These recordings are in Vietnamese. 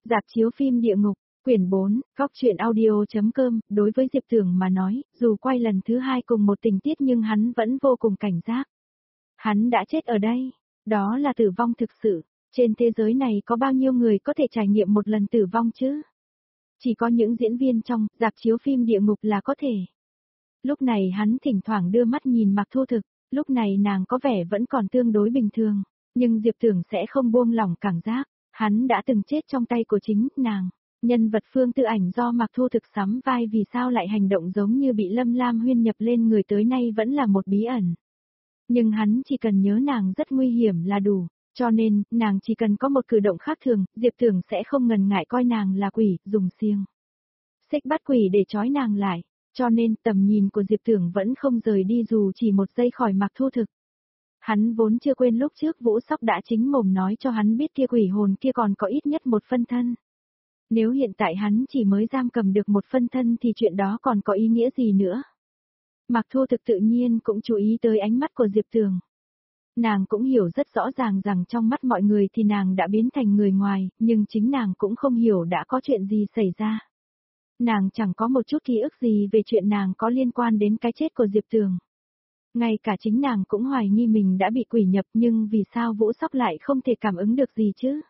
Rạp chiếu phim Địa Ngục, quyển 4, góc truyện audio.com, đối với Diệp Tưởng mà nói, dù quay lần thứ 2 cùng một tình tiết nhưng hắn vẫn vô cùng cảnh giác. Hắn đã chết ở đây, đó là tử vong thực sự, trên thế giới này có bao nhiêu người có thể trải nghiệm một lần tử vong chứ? Chỉ có những diễn viên trong rạp chiếu phim Địa Ngục là có thể. Lúc này hắn thỉnh thoảng đưa mắt nhìn Mạc Thu Thực, lúc này nàng có vẻ vẫn còn tương đối bình thường, nhưng Diệp Tưởng sẽ không buông lỏng cảm giác. Hắn đã từng chết trong tay của chính nàng. Nhân vật Phương Tư Ảnh do Mạc Thu Thực sắm vai vì sao lại hành động giống như bị Lâm Lam Huyên nhập lên người tới nay vẫn là một bí ẩn. Nhưng hắn chỉ cần nhớ nàng rất nguy hiểm là đủ, cho nên, nàng chỉ cần có một cử động khác thường, Diệp Tưởng sẽ không ngần ngại coi nàng là quỷ, dùng xiềng xích bắt quỷ để trói nàng lại, cho nên tầm nhìn của Diệp Tưởng vẫn không rời đi dù chỉ một giây khỏi Mạc Thu Thực. Hắn vốn chưa quên lúc trước Vũ Sóc đã chính mồm nói cho hắn biết kia quỷ hồn kia còn có ít nhất một phân thân. Nếu hiện tại hắn chỉ mới giam cầm được một phân thân thì chuyện đó còn có ý nghĩa gì nữa? Mạc Thu Thực tự nhiên cũng chú ý tới ánh mắt của Diệp Tưởng. Nàng cũng hiểu rất rõ ràng rằng trong mắt mọi người thì nàng đã biến thành người ngoài, nhưng chính nàng cũng không hiểu đã có chuyện gì xảy ra. Nàng chẳng có một chút ký ức gì về chuyện nàng có liên quan đến cái chết của Diệp Tưởng. Ngay cả chính nàng cũng hoài nghi mình đã bị quỷ nhập nhưng vì sao Vũ Sóc lại không thể cảm ứng được gì chứ?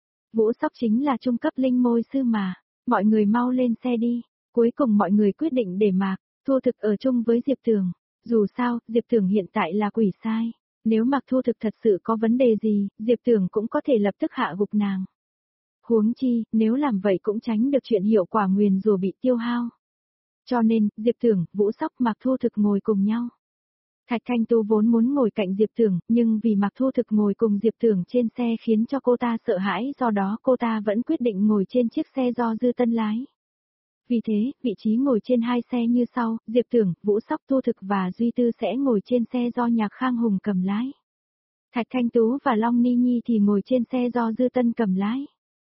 Vũ Sóc chính là trung cấp linh môi sư mà, mọi người mau lên xe đi. Cuối cùng mọi người quyết định để Mạc Thu Thực ở chung với Diệp Tưởng. Dù sao, Diệp Tưởng hiện tại là quỷ sai. Nếu Mạc Thu Thực thật sự có vấn đề gì, Diệp Tưởng cũng có thể lập tức hạ gục nàng. Huống chi, nếu làm vậy cũng tránh được chuyện hiệu quả nguyền rủa bị tiêu hao. Cho nên, Diệp Tưởng, Vũ Sóc, Mạc Thu Thực ngồi cùng nhau. Thạch Thanh Tu vốn muốn ngồi cạnh Diệp Tưởng, nhưng vì Mạc Thu Thực ngồi cùng Diệp Tưởng trên xe khiến cho cô ta sợ hãi, do đó cô ta vẫn quyết định ngồi trên chiếc xe do Dư Tân lái. Vì thế, vị trí ngồi trên hai xe như sau, Diệp Tưởng, Vũ Sóc, Thu Thực và Duy Tư sẽ ngồi trên xe do Nhạc Khang Hùng cầm lái. Thạch Thanh Tú và Long Ni Nhi thì ngồi trên xe do Dư Tân cầm lái.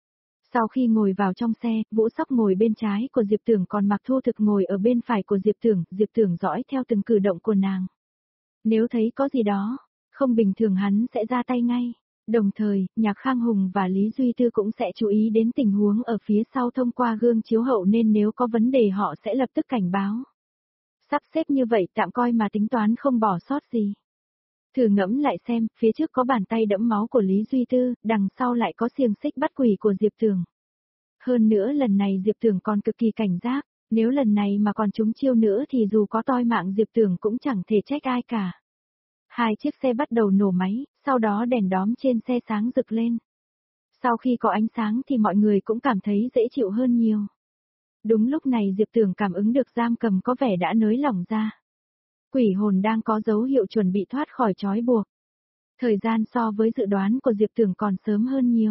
Sau khi ngồi vào trong xe, Vũ Sóc ngồi bên trái của Diệp Tưởng còn Mạc Thu Thực ngồi ở bên phải của Diệp Tưởng dõi theo từng cử động của nàng. Nếu thấy có gì đó không bình thường hắn sẽ ra tay ngay. Đồng thời, Nhạc Khang Hùng và Lý Duy Tư cũng sẽ chú ý đến tình huống ở phía sau thông qua gương chiếu hậu nên nếu có vấn đề họ sẽ lập tức cảnh báo. Sắp xếp như vậy tạm coi mà tính toán không bỏ sót gì. Thử ngẫm lại xem, phía trước có bàn tay đẫm máu của Lý Duy Tư, đằng sau lại có xiềng xích bắt quỷ của Diệp Tưởng. Hơn nữa lần này Diệp Tưởng còn cực kỳ cảnh giác, nếu lần này mà còn trúng chiêu nữa thì dù có toi mạng Diệp Tưởng cũng chẳng thể trách ai cả. Hai chiếc xe bắt đầu nổ máy, sau đó đèn đóm trên xe sáng rực lên. Sau khi có ánh sáng thì mọi người cũng cảm thấy dễ chịu hơn nhiều. Đúng lúc này Diệp Tưởng cảm ứng được giam cầm có vẻ đã nới lỏng ra. Quỷ hồn đang có dấu hiệu chuẩn bị thoát khỏi trói buộc. Thời gian so với dự đoán của Diệp Tưởng còn sớm hơn nhiều.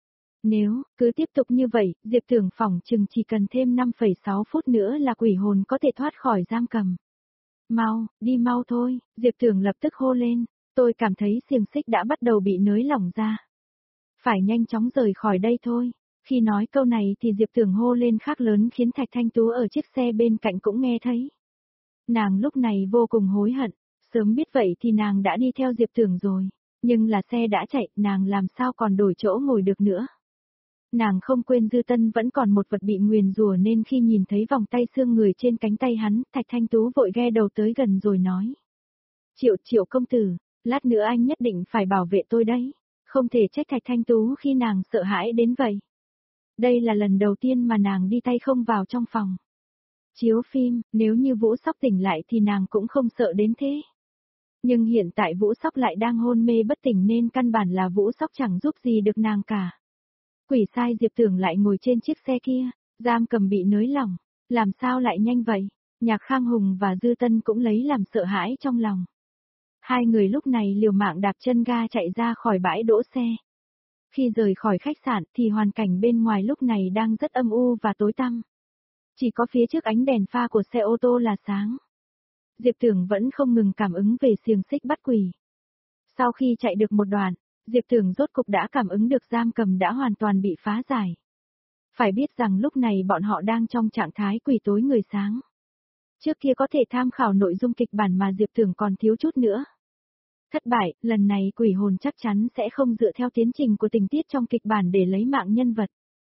Nếu cứ tiếp tục như vậy, Diệp Tưởng phỏng chừng chỉ cần thêm 5,6 phút nữa là quỷ hồn có thể thoát khỏi giam cầm. Mau, đi mau thôi, Diệp Tưởng lập tức hô lên, tôi cảm thấy xiềng xích đã bắt đầu bị nới lỏng ra. Phải nhanh chóng rời khỏi đây thôi. Khi nói câu này thì Diệp Tưởng hô lên khác lớn khiến Thạch Thanh Tú ở chiếc xe bên cạnh cũng nghe thấy. Nàng lúc này vô cùng hối hận, sớm biết vậy thì nàng đã đi theo Diệp Tưởng rồi, nhưng là xe đã chạy, nàng làm sao còn đổi chỗ ngồi được nữa. Nàng không quên Dư Tân vẫn còn một vật bị nguyền rủa nên khi nhìn thấy vòng tay xương người trên cánh tay hắn, Thạch Thanh Tú vội ghe đầu tới gần rồi nói. Triệu công tử, lát nữa anh nhất định phải bảo vệ tôi đấy, không thể trách Thạch Thanh Tú khi nàng sợ hãi đến vậy. Đây là lần đầu tiên mà nàng đi tay không vào trong phòng chiếu phim, nếu như Vũ Sóc tỉnh lại thì nàng cũng không sợ đến thế. Nhưng hiện tại Vũ Sóc lại đang hôn mê bất tỉnh nên căn bản là Vũ Sóc chẳng giúp gì được nàng cả. Quỷ sai Diệp Tưởng lại ngồi trên chiếc xe kia, giam cầm bị nới lỏng, làm sao lại nhanh vậy? Nhạc Khang Hùng và Dư Tân cũng lấy làm sợ hãi trong lòng. Hai người lúc này liều mạng đạp chân ga chạy ra khỏi bãi đỗ xe. Khi rời khỏi khách sạn thì hoàn cảnh bên ngoài lúc này đang rất âm u và tối tăm. Chỉ có phía trước ánh đèn pha của xe ô tô là sáng. Diệp Tưởng vẫn không ngừng cảm ứng về xiềng xích bắt quỷ. Sau khi chạy được một đoạn, Diệp Tưởng rốt cục đã cảm ứng được giam cầm đã hoàn toàn bị phá giải. Phải biết rằng lúc này bọn họ đang trong trạng thái quỷ tối người sáng. Trước kia có thể tham khảo nội dung kịch bản mà Diệp Tưởng còn thiếu chút nữa. Thất bại, lần này quỷ hồn chắc chắn sẽ không dựa theo tiến trình của tình tiết trong kịch bản để lấy mạng nhân vật.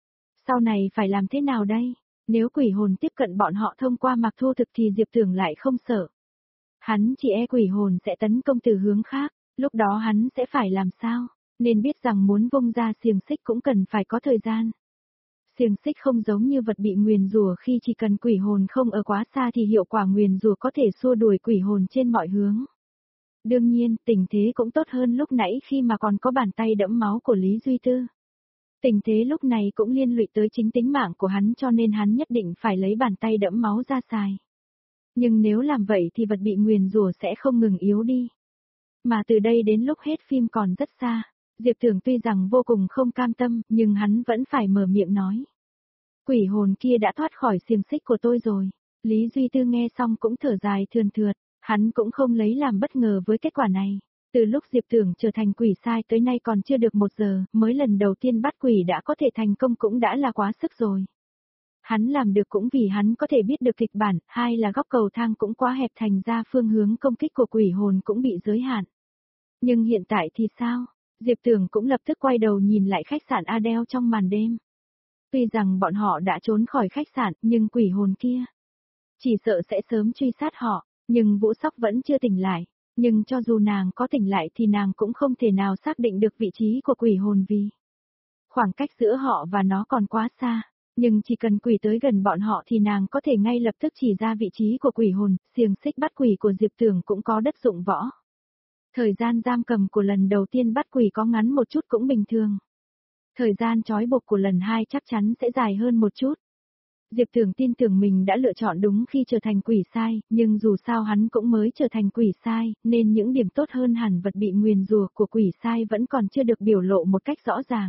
Sau này phải làm thế nào đây? Nếu quỷ hồn tiếp cận bọn họ thông qua Mạc Thu Thực thì Diệp Tưởng lại không sợ. Hắn chỉ e quỷ hồn sẽ tấn công từ hướng khác, lúc đó hắn sẽ phải làm sao? Nên biết rằng muốn vung ra xiềng xích cũng cần phải có thời gian. Xiềng xích không giống như vật bị nguyền rủa, khi chỉ cần quỷ hồn không ở quá xa thì hiệu quả nguyền rủa có thể xua đuổi quỷ hồn trên mọi hướng. Đương nhiên, tình thế cũng tốt hơn lúc nãy khi mà còn có bàn tay đẫm máu của Lý Duy Tư. Tình thế lúc này cũng liên lụy tới chính tính mạng của hắn, cho nên hắn nhất định phải lấy bàn tay đẫm máu ra xài. Nhưng nếu làm vậy thì vật bị nguyền rủa sẽ không ngừng yếu đi. Mà từ đây đến lúc hết phim còn rất xa. Diệp Tưởng tuy rằng vô cùng không cam tâm, nhưng hắn vẫn phải mở miệng nói. Quỷ hồn kia đã thoát khỏi xiềng xích của tôi rồi. Lý Duy Tư nghe xong cũng thở dài thườn thượt, hắn cũng không lấy làm bất ngờ với kết quả này. Từ lúc Diệp Tưởng trở thành quỷ sai tới nay còn chưa được 1 giờ, mới lần đầu tiên bắt quỷ đã có thể thành công cũng đã là quá sức rồi. Hắn làm được cũng vì hắn có thể biết được kịch bản, hay là góc cầu thang cũng quá hẹp thành ra phương hướng công kích của quỷ hồn cũng bị giới hạn. Nhưng hiện tại thì sao? Diệp Tưởng cũng lập tức quay đầu nhìn lại khách sạn Adele trong màn đêm. Tuy rằng bọn họ đã trốn khỏi khách sạn, nhưng quỷ hồn kia chỉ sợ sẽ sớm truy sát họ, nhưng Vũ Sóc vẫn chưa tỉnh lại. Nhưng cho dù nàng có tỉnh lại thì nàng cũng không thể nào xác định được vị trí của quỷ hồn vì khoảng cách giữa họ và nó còn quá xa. Nhưng chỉ cần quỷ tới gần bọn họ thì nàng có thể ngay lập tức chỉ ra vị trí của quỷ hồn, xiềng xích bắt quỷ của Diệp Tưởng cũng có đất dụng võ. Thời gian giam cầm của lần đầu tiên bắt quỷ có ngắn một chút cũng bình thường. Thời gian trói buộc của lần 2 chắc chắn sẽ dài hơn một chút. Diệp Tưởng tin tưởng mình đã lựa chọn đúng khi trở thành quỷ sai, nhưng dù sao hắn cũng mới trở thành quỷ sai, nên những điểm tốt hơn hẳn vật bị nguyền rủa của quỷ sai vẫn còn chưa được biểu lộ một cách rõ ràng.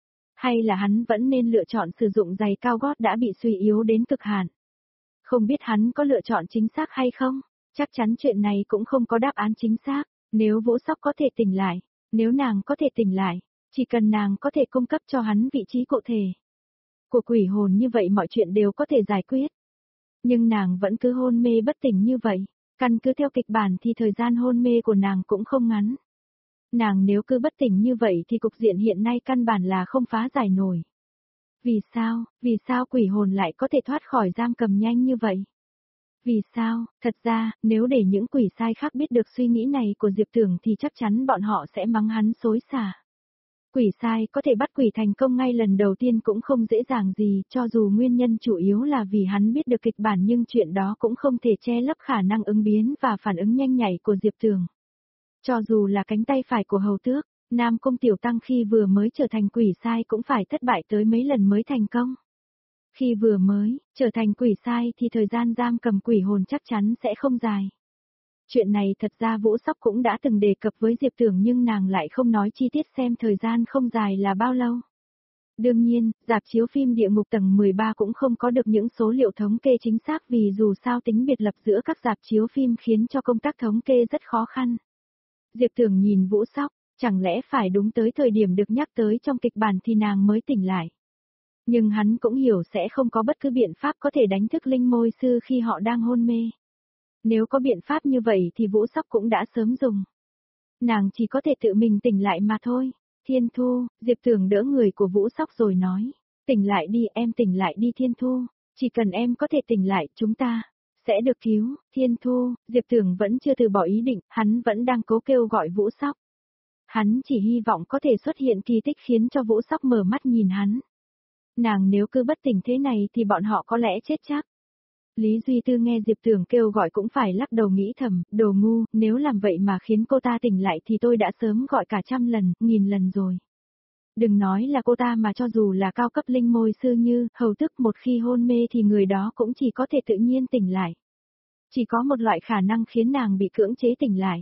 Hay là hắn vẫn nên lựa chọn sử dụng giày cao gót đã bị suy yếu đến cực hạn. Không biết hắn có lựa chọn chính xác hay không? Chắc chắn chuyện này cũng không có đáp án chính xác. Nếu Vũ Sóc có thể tỉnh lại, nếu nàng có thể tỉnh lại, chỉ cần nàng có thể cung cấp cho hắn vị trí cụ thể của quỷ hồn, như vậy mọi chuyện đều có thể giải quyết. Nhưng nàng vẫn cứ hôn mê bất tỉnh như vậy, căn cứ theo kịch bản thì thời gian hôn mê của nàng cũng không ngắn. Nàng nếu cứ bất tỉnh như vậy thì cục diện hiện nay căn bản là không phá giải nổi. Vì sao quỷ hồn lại có thể thoát khỏi giam cầm nhanh như vậy? Vì sao? Thật ra, nếu để những quỷ sai khác biết được suy nghĩ này của Diệp Tưởng thì chắc chắn bọn họ sẽ mắng hắn xối xả. Quỷ sai có thể bắt quỷ thành công ngay lần đầu tiên cũng không dễ dàng gì, cho dù nguyên nhân chủ yếu là vì hắn biết được kịch bản, nhưng chuyện đó cũng không thể che lấp khả năng ứng biến và phản ứng nhanh nhạy của Diệp Tưởng. Cho dù là cánh tay phải của hầu tước, Nam Cung Tiểu Tăng khi vừa mới trở thành quỷ sai cũng phải thất bại tới mấy lần mới thành công. Khi vừa mới trở thành quỷ sai thì thời gian giam cầm quỷ hồn chắc chắn sẽ không dài. Chuyện này thật ra Vũ Sóc cũng đã từng đề cập với Diệp Tưởng, nhưng nàng lại không nói chi tiết xem thời gian không dài là bao lâu. Đương nhiên, rạp chiếu phim Địa Ngục tầng 13 cũng không có được những số liệu thống kê chính xác, vì dù sao tính biệt lập giữa các rạp chiếu phim khiến cho công tác thống kê rất khó khăn. Diệp Tưởng nhìn Vũ Sóc, chẳng lẽ phải đúng tới thời điểm được nhắc tới trong kịch bản thì nàng mới tỉnh lại. Nhưng hắn cũng hiểu sẽ không có bất cứ biện pháp có thể đánh thức linh môi sư khi họ đang hôn mê. Nếu có biện pháp như vậy thì Vũ Sóc cũng đã sớm dùng. Nàng chỉ có thể tự mình tỉnh lại mà thôi. Thiên Thu, Diệp Tưởng đỡ người của Vũ Sóc rồi nói. Tỉnh lại đi, em tỉnh lại đi Thiên Thu. Chỉ cần em có thể tỉnh lại, chúng ta sẽ được cứu. Thiên Thu, Diệp Tưởng vẫn chưa từ bỏ ý định, hắn vẫn đang cố kêu gọi Vũ Sóc. Hắn chỉ hy vọng có thể xuất hiện kỳ tích khiến cho Vũ Sóc mở mắt nhìn hắn. Nàng nếu cứ bất tỉnh thế này thì bọn họ có lẽ chết chắc. Lý Duy Tư nghe Diệp Tưởng kêu gọi cũng phải lắc đầu nghĩ thầm, đồ ngu, nếu làm vậy mà khiến cô ta tỉnh lại thì tôi đã sớm gọi cả 100 lần, 1000 lần rồi. Đừng nói là cô ta mà cho dù là cao cấp linh môi sư như hầu tức, một khi hôn mê thì người đó cũng chỉ có thể tự nhiên tỉnh lại. Chỉ có một loại khả năng khiến nàng bị cưỡng chế tỉnh lại.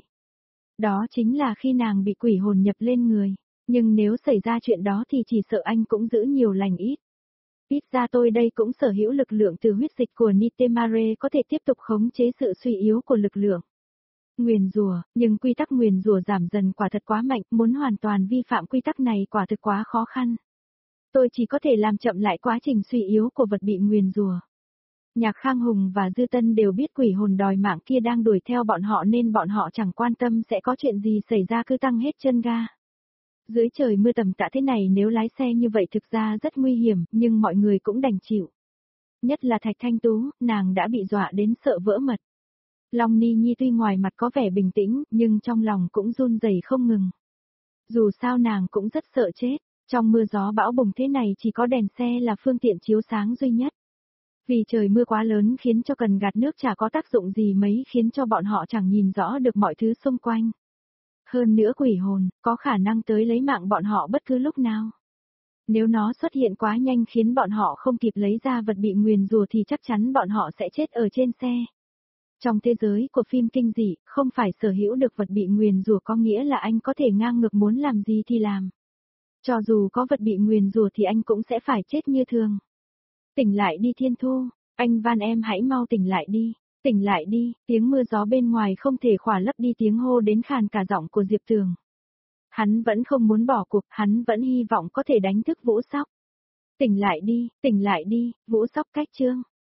Đó chính là khi nàng bị quỷ hồn nhập lên người. Nhưng nếu xảy ra chuyện đó thì chỉ sợ anh cũng giữ nhiều lành ít. Ít ra tôi đây cũng sở hữu lực lượng từ huyết dịch của Nitemare có thể tiếp tục khống chế sự suy yếu của lực lượng nguyền rủa, nhưng quy tắc nguyền rủa giảm dần quả thật quá mạnh, muốn hoàn toàn vi phạm quy tắc này quả thực quá khó khăn. Tôi chỉ có thể làm chậm lại quá trình suy yếu của vật bị nguyền rủa. Nhạc Khang Hùng và Dư Tân đều biết quỷ hồn đòi mạng kia đang đuổi theo bọn họ, nên bọn họ chẳng quan tâm sẽ có chuyện gì xảy ra, cứ tăng hết chân ga. Dưới trời mưa tầm tã thế này nếu lái xe như vậy thực ra rất nguy hiểm, nhưng mọi người cũng đành chịu. Nhất là Thạch Thanh Tú, nàng đã bị dọa đến sợ vỡ mật. Long Ni Nhi tuy ngoài mặt có vẻ bình tĩnh, nhưng trong lòng cũng run rẩy không ngừng. Dù sao nàng cũng rất sợ chết, trong mưa gió bão bùng thế này chỉ có đèn xe là phương tiện chiếu sáng duy nhất. Vì trời mưa quá lớn khiến cho cần gạt nước chả có tác dụng gì mấy, khiến cho bọn họ chẳng nhìn rõ được mọi thứ xung quanh. Hơn nữa quỷ hồn, có khả năng tới lấy mạng bọn họ bất cứ lúc nào. Nếu nó xuất hiện quá nhanh khiến bọn họ không kịp lấy ra vật bị nguyền rủa thì chắc chắn bọn họ sẽ chết ở trên xe. Trong thế giới của phim kinh dị, không phải sở hữu được vật bị nguyền rủa có nghĩa là anh có thể ngang ngược muốn làm gì thì làm. Cho dù có vật bị nguyền rủa thì anh cũng sẽ phải chết như thường. Tỉnh lại đi Thiên Thu, anh van em hãy mau tỉnh lại đi, tiếng mưa gió bên ngoài không thể khỏa lấp đi tiếng hô đến khàn cả giọng của Diệp Tường. Hắn vẫn không muốn bỏ cuộc, hắn vẫn hy vọng có thể đánh thức Vũ Sóc. Tỉnh lại đi, Vũ Sóc cách Trương.